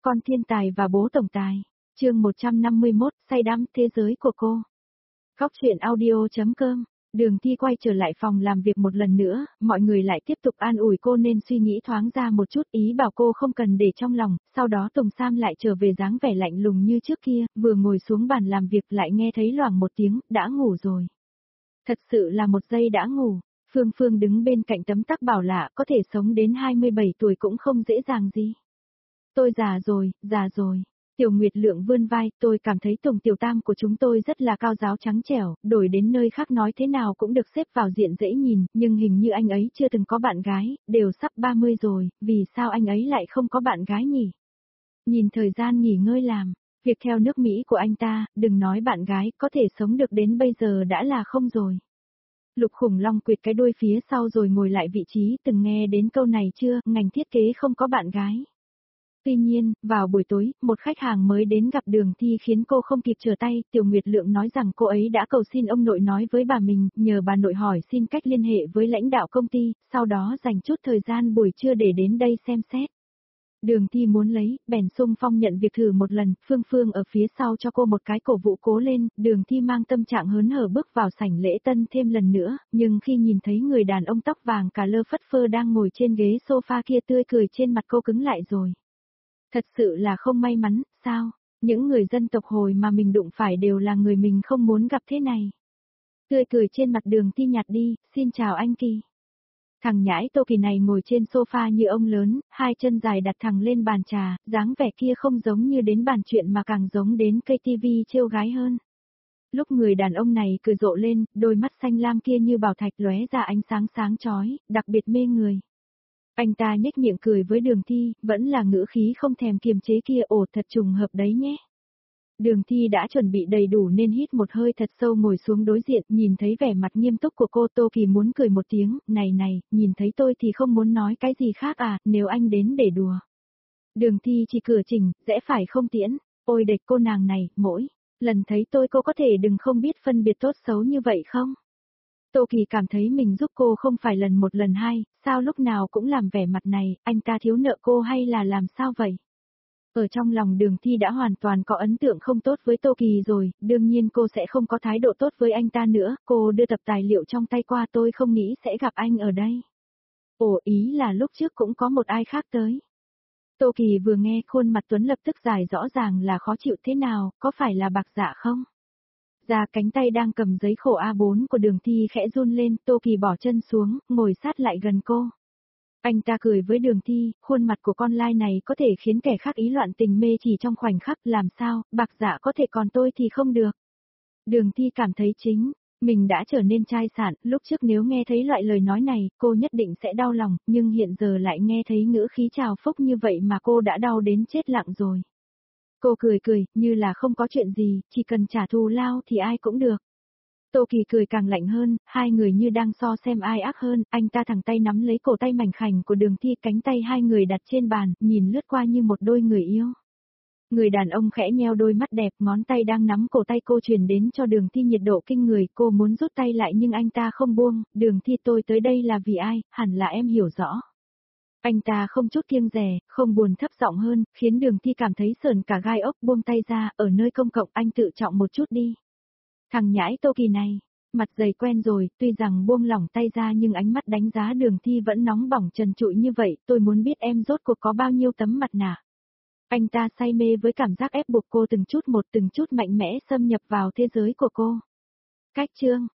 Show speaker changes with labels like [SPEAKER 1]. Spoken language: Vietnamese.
[SPEAKER 1] Con thiên tài và bố tổng tài. Chương 151, say đắm thế giới của cô. Góc truyện audio.com. Đường Thi quay trở lại phòng làm việc một lần nữa, mọi người lại tiếp tục an ủi cô nên suy nghĩ thoáng ra một chút, ý bảo cô không cần để trong lòng. Sau đó Tùng Sam lại trở về dáng vẻ lạnh lùng như trước kia, vừa ngồi xuống bàn làm việc lại nghe thấy loảng một tiếng, đã ngủ rồi. Thật sự là một giây đã ngủ. Phương Phương đứng bên cạnh tấm tắc bảo lạ, có thể sống đến 27 tuổi cũng không dễ dàng gì. Tôi già rồi. Tiểu Nguyệt Lượng vươn vai, tôi cảm thấy Tùng tiểu tam của chúng tôi rất là cao giáo trắng trẻo, đổi đến nơi khác nói thế nào cũng được xếp vào diện dễ nhìn, nhưng hình như anh ấy chưa từng có bạn gái, đều sắp 30 rồi, vì sao anh ấy lại không có bạn gái nhỉ? Nhìn thời gian nghỉ ngơi làm, việc theo nước Mỹ của anh ta, đừng nói bạn gái, có thể sống được đến bây giờ đã là không rồi. Lục Khủng Long quệt cái đuôi phía sau rồi ngồi lại vị trí, từng nghe đến câu này chưa, ngành thiết kế không có bạn gái. Tuy nhiên, vào buổi tối, một khách hàng mới đến gặp Đường Thi khiến cô không kịp trở tay, Tiểu Nguyệt Lượng nói rằng cô ấy đã cầu xin ông nội nói với bà mình, nhờ bà nội hỏi xin cách liên hệ với lãnh đạo công ty, sau đó dành chút thời gian buổi trưa để đến đây xem xét. Đường Thi muốn lấy, bèn xung phong nhận việc thử một lần, Phương Phương ở phía sau cho cô một cái cổ vũ cố lên, Đường Thi mang tâm trạng hớn hở bước vào sảnh lễ tân thêm lần nữa, nhưng khi nhìn thấy người đàn ông tóc vàng cà lơ phất phơ đang ngồi trên ghế sofa kia tươi cười trên mặt cô cứng lại rồi. Thật sự là không may mắn, sao? Những người dân tộc Hồi mà mình đụng phải đều là người mình không muốn gặp thế này. Tươi cười trên mặt Đường Thi nhạt đi, xin chào anh Kỳ. Thằng nhãi Tô Kỳ này ngồi trên sofa như ông lớn, hai chân dài đặt thẳng lên bàn trà, dáng vẻ kia không giống như đến bàn chuyện mà càng giống đến cây tivi trêu gái hơn. Lúc người đàn ông này cười rộ lên, đôi mắt xanh lam kia như bảo thạch lóe ra ánh sáng sáng chói, đặc biệt mê người. Anh ta nhếch miệng cười với Đường Thi, vẫn là ngữ khí không thèm kiềm chế kia, ồ thật trùng hợp đấy nhé. Đường Thi đã chuẩn bị đầy đủ nên hít một hơi thật sâu ngồi xuống đối diện, nhìn thấy vẻ mặt nghiêm túc của cô Tô Kỳ muốn cười một tiếng, này, nhìn thấy tôi thì không muốn nói cái gì khác à, nếu anh đến để đùa. Đường Thi chỉ cửa chỉnh, rẽ phải không tiễn, ôi địch cô nàng này, mỗi lần thấy tôi cô có thể đừng không biết phân biệt tốt xấu như vậy không? Tô Kỳ cảm thấy mình giúp cô không phải lần một lần hai, sao lúc nào cũng làm vẻ mặt này, anh ta thiếu nợ cô hay là làm sao vậy? Ở trong lòng Đường Thi đã hoàn toàn có ấn tượng không tốt với Tô Kỳ rồi, đương nhiên cô sẽ không có thái độ tốt với anh ta nữa, cô đưa tập tài liệu trong tay qua, tôi không nghĩ sẽ gặp anh ở đây. Ồ, ý là lúc trước cũng có một ai khác tới. Tô Kỳ vừa nghe khuôn mặt Tuấn lập tức giải rõ ràng là khó chịu thế nào, có phải là Bạc Dạ không? Ra cánh tay đang cầm giấy khổ A4 của Đường Thi khẽ run lên, Tô Kỳ bỏ chân xuống, ngồi sát lại gần cô. Anh ta cười với Đường Thi, khuôn mặt của con lai này có thể khiến kẻ khác ý loạn tình mê chỉ trong khoảnh khắc, làm sao, Bạc Dạ có thể còn tôi thì không được. Đường Thi cảm thấy chính mình đã trở nên chai sạn, lúc trước nếu nghe thấy loại lời nói này, cô nhất định sẽ đau lòng, nhưng hiện giờ lại nghe thấy ngữ khí trào phúc như vậy mà cô đã đau đến chết lặng rồi. Cô cười, như là không có chuyện gì, chỉ cần trả thù lao thì ai cũng được. Tô Kỳ cười càng lạnh hơn, hai người như đang so xem ai ác hơn, anh ta thẳng tay nắm lấy cổ tay mảnh khảnh của Đường Thi, cánh tay hai người đặt trên bàn, nhìn lướt qua như một đôi người yêu. Người đàn ông khẽ nheo đôi mắt đẹp, ngón tay đang nắm cổ tay cô truyền đến cho Đường Thi nhiệt độ kinh người, cô muốn rút tay lại nhưng anh ta không buông, Đường Thi tôi tới đây là vì ai, hẳn là em hiểu rõ. Anh ta không chút kiêng dè, không buồn thấp giọng hơn, khiến Đường Thi cảm thấy sởn cả gai ốc, buông tay ra, ở nơi công cộng anh tự trọng một chút đi. Thằng nhãi Tô Kỳ này, mặt dày quen rồi, tuy rằng buông lỏng tay ra nhưng ánh mắt đánh giá Đường Thi vẫn nóng bỏng trần trụi như vậy, tôi muốn biết em rốt cuộc có bao nhiêu tấm mặt nạ. Anh ta say mê với cảm giác ép buộc cô từng chút mạnh mẽ xâm nhập vào thế giới của cô. Cách chương